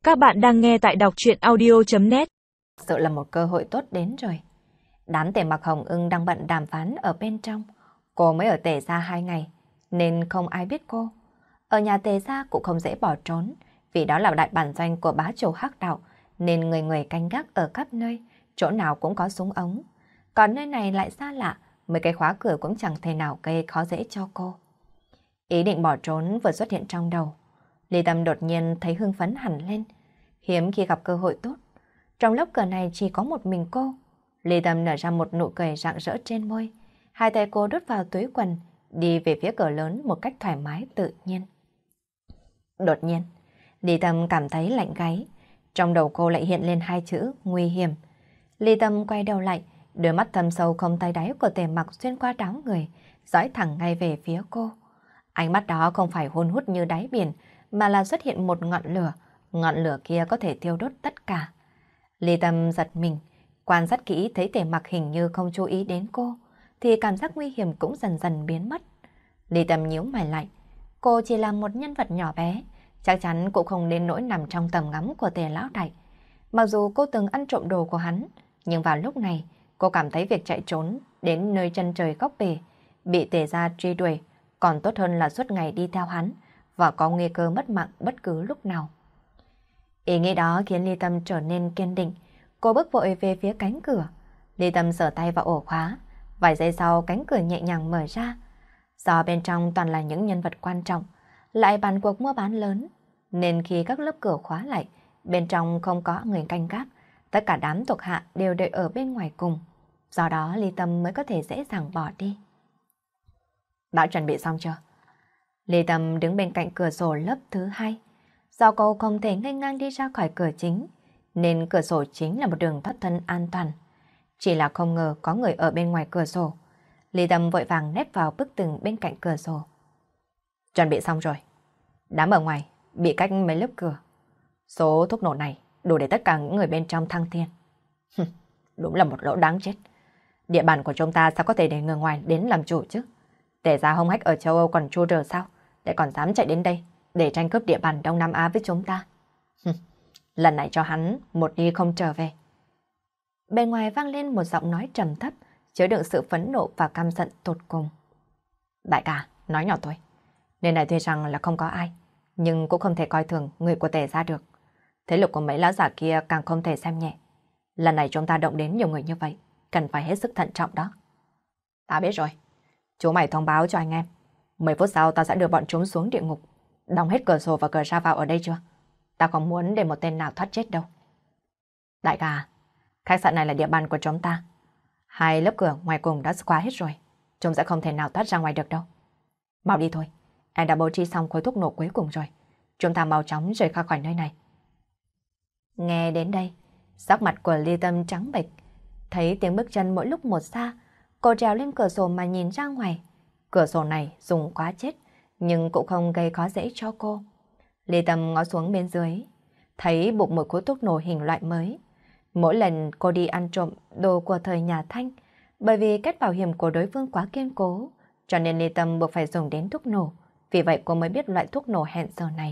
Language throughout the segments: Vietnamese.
Các bạn đang nghe tại đọc truyện audio.net. Sự là một cơ hội tốt đến rồi. Đám Tề Mặc Hồng Ưng đang bận đàm phán ở bên trong. Cô mới ở Tề gia 2 ngày, nên không ai biết cô. Ở nhà Tề gia cũng không dễ bỏ trốn, vì đó là đại bản doanh của bá chủ Hắc Đạo, nên người người canh gác ở khắp nơi, chỗ nào cũng có súng ống. Còn nơi này lại xa lạ, mấy cái khóa cửa cũng chẳng thể nào gây khó dễ cho cô. Ý định bỏ trốn vừa xuất hiện trong đầu. Lý Tâm đột nhiên thấy hưng phấn hẳn lên, hiếm khi gặp cơ hội tốt. Trong lớp cửa này chỉ có một mình cô. Lý Tâm nở ra một nụ cười rạng rỡ trên môi. Hai tay cô đút vào túi quần, đi về phía cửa lớn một cách thoải mái tự nhiên. Đột nhiên, Lý Tâm cảm thấy lạnh gáy. Trong đầu cô lại hiện lên 2 chữ nguy hiểm. Lý Tâm quay đầu lại, đôi mắt thâm sâu không tay đáy của Tề Mặc xuyên qua đám người, dõi thẳng ngay về phía cô. Ánh mắt đó không phải hun hút như đáy biển, mà là xuất hiện một ngọn lửa kia có thể thiêu đốt tất cả. Lý Tâm giật mình, quan sát kỹ thấy Tề Mặc hình như không chú ý đến cô, thì cảm giác nguy hiểm cũng dần dần biến mất. Lý Tâm nhíu mày lại, cô chỉ là một nhân vật nhỏ bé, chắc chắn cũng không đến nỗi nằm trong tầm ngắm của Tề Lão Đại. Mặc dù cô từng ăn trộm đồ của hắn, nhưng vào lúc này, cô cảm thấy việc chạy trốn đến nơi chân trời góc bể, bị Tề gia truy đuổi, còn tốt hơn là suốt ngày đi theo hắn, và có nguy cơ mất mạng bất cứ lúc nào. Ý nghĩ đó khiến Lý Tâm trở nên kiên định. Cô bước vội về phía cánh cửa. Lý Tâm sờ tay vào ổ khóa. Vài giây sau cánh cửa nhẹ nhàng mở ra. Do bên trong toàn là những nhân vật quan trọng, lại bàn cuộc mua bán lớn, nên khi các lớp cửa khóa lại, bên trong không có người canh gác. Tất cả đám thuộc hạ đều đợi ở bên ngoài cùng. Do đó Lý Tâm mới có thể dễ dàng bỏ đi. Đã chuẩn bị xong chưa? Lý Tâm đứng bên cạnh cửa sổ lớp thứ 2. Do cô không thể nghênh ngang đi ra khỏi cửa chính, nên cửa sổ chính là một đường thoát thân an toàn. Chỉ là không ngờ có người ở bên ngoài cửa sổ. Lý Tâm vội vàng nép vào bức tường bên cạnh cửa sổ. Chuẩn bị xong rồi. Đám ở ngoài bị cách mấy lớp cửa. Số thuốc nổ này đủ để tất cả những người bên trong thăng thiên. Đúng là một lỗ đáng chết. Địa bàn của chúng ta sao có thể để người ngoài đến làm chủ chứ? Tề gia hung hách ở châu Âu còn chua rờ sao? Để còn dám chạy đến đây để tranh cướp địa bàn Đông Nam Á với chúng ta. Lần này cho hắn một đi không trở về. Bên ngoài vang lên một giọng nói trầm thấp, chứa đựng sự phẫn nộ và căm giận tột cùng. Đại ca, nói nhỏ thôi. Nơi này tuy rằng là không có ai, nhưng cũng không thể coi thường người của Tề gia được. Thế lực của mấy lão giả kia càng không thể xem nhẹ. Lần này chúng ta động đến nhiều người như vậy, cần phải hết sức thận trọng đó. Ta biết rồi. Chú mày thông báo cho anh em. 10 phút sau ta sẽ đưa bọn chúng xuống địa ngục. Đóng hết cửa sổ và cửa ra vào ở đây chưa? Ta không muốn để một tên nào thoát chết đâu. Đại ca, khách sạn này là địa bàn của chúng ta. 2 lớp cửa ngoài cùng đã khóa hết rồi. Chúng sẽ không thể nào thoát ra ngoài được đâu. Mau đi thôi. Em đã bố trí xong khối thuốc nổ cuối cùng rồi. Chúng ta mau chóng rời khỏi nơi này. Nghe đến đây, sắc mặt của Lý Tâm trắng bệch. Thấy tiếng bước chân mỗi lúc một xa, cô trèo lên cửa sổ mà nhìn ra ngoài. Cửa sổ này dùng quá chết, nhưng cũng không gây khó dễ cho cô. Lý Tâm ngó xuống bên dưới, thấy bụng một khối thuốc nổ hình loại mới. Mỗi lần cô đi ăn trộm đồ của thời nhà Thanh, bởi vì kết bảo hiểm của đối phương quá kiên cố, cho nên Lý Tâm buộc phải dùng đến thuốc nổ. Vì vậy cô mới biết loại thuốc nổ hẹn giờ này.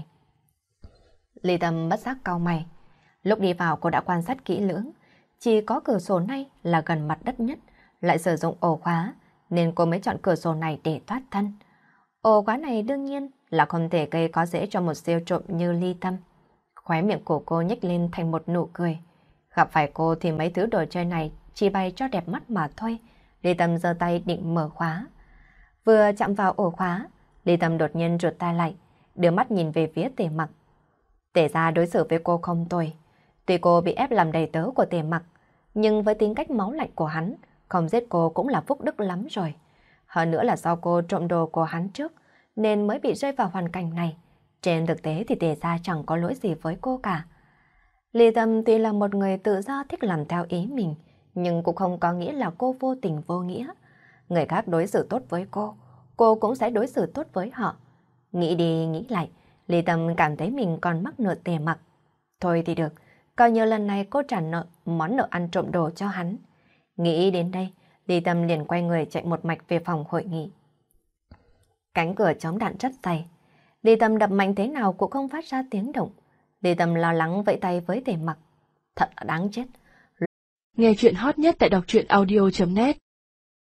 Lý Tâm bất giác cau mày. Lúc đi vào cô đã quan sát kỹ lưỡng, chỉ có cửa sổ này là gần mặt đất nhất, lại sử dụng ổ khóa, nên cô mới chọn cửa sổ này để thoát thân. Ổ khóa này đương nhiên là không thể gây khó dễ cho một siêu trộm như Lý Tâm. Khóe miệng của cô nhếch lên thành một nụ cười. Gặp phải cô thì mấy thứ đồ chơi này chỉ bày cho đẹp mắt mà thôi. Lý Tâm giơ tay định mở khóa. Vừa chạm vào ổ khóa, Lý Tâm đột nhiên rụt tay lại, đưa mắt nhìn về phía Tề Mặc. Tề gia đối xử với cô không tồi. Tuy cô bị ép làm đầy tớ của Tề Mặc, nhưng với tính cách máu lạnh của hắn, không giết cô cũng là phúc đức lắm rồi. Hơn nữa là do cô trộm đồ của hắn trước, nên mới bị rơi vào hoàn cảnh này. Trên thực tế thì Tề gia chẳng có lỗi gì với cô cả. Lý Tâm tuy là một người tự do thích làm theo ý mình, nhưng cũng không có nghĩa là cô vô tình vô nghĩa. Người khác đối xử tốt với cô cũng sẽ đối xử tốt với họ. Nghĩ đi nghĩ lại, Lý Tâm cảm thấy mình còn mắc nợ Tề Mặc. Thôi thì được, coi như lần này cô trả nợ món nợ ăn trộm đồ cho hắn. Nghĩ đến đây, Lý Tâm liền quay người chạy một mạch về phòng hội nghị. Cánh cửa chống đạn rất dày. Lý Tâm đập mạnh thế nào cũng không phát ra tiếng động. Lý Tâm lo lắng vẫy tay với Tề Mặc. Thật là đáng chết. Nghe chuyện hot nhất tại đọc truyện audio.net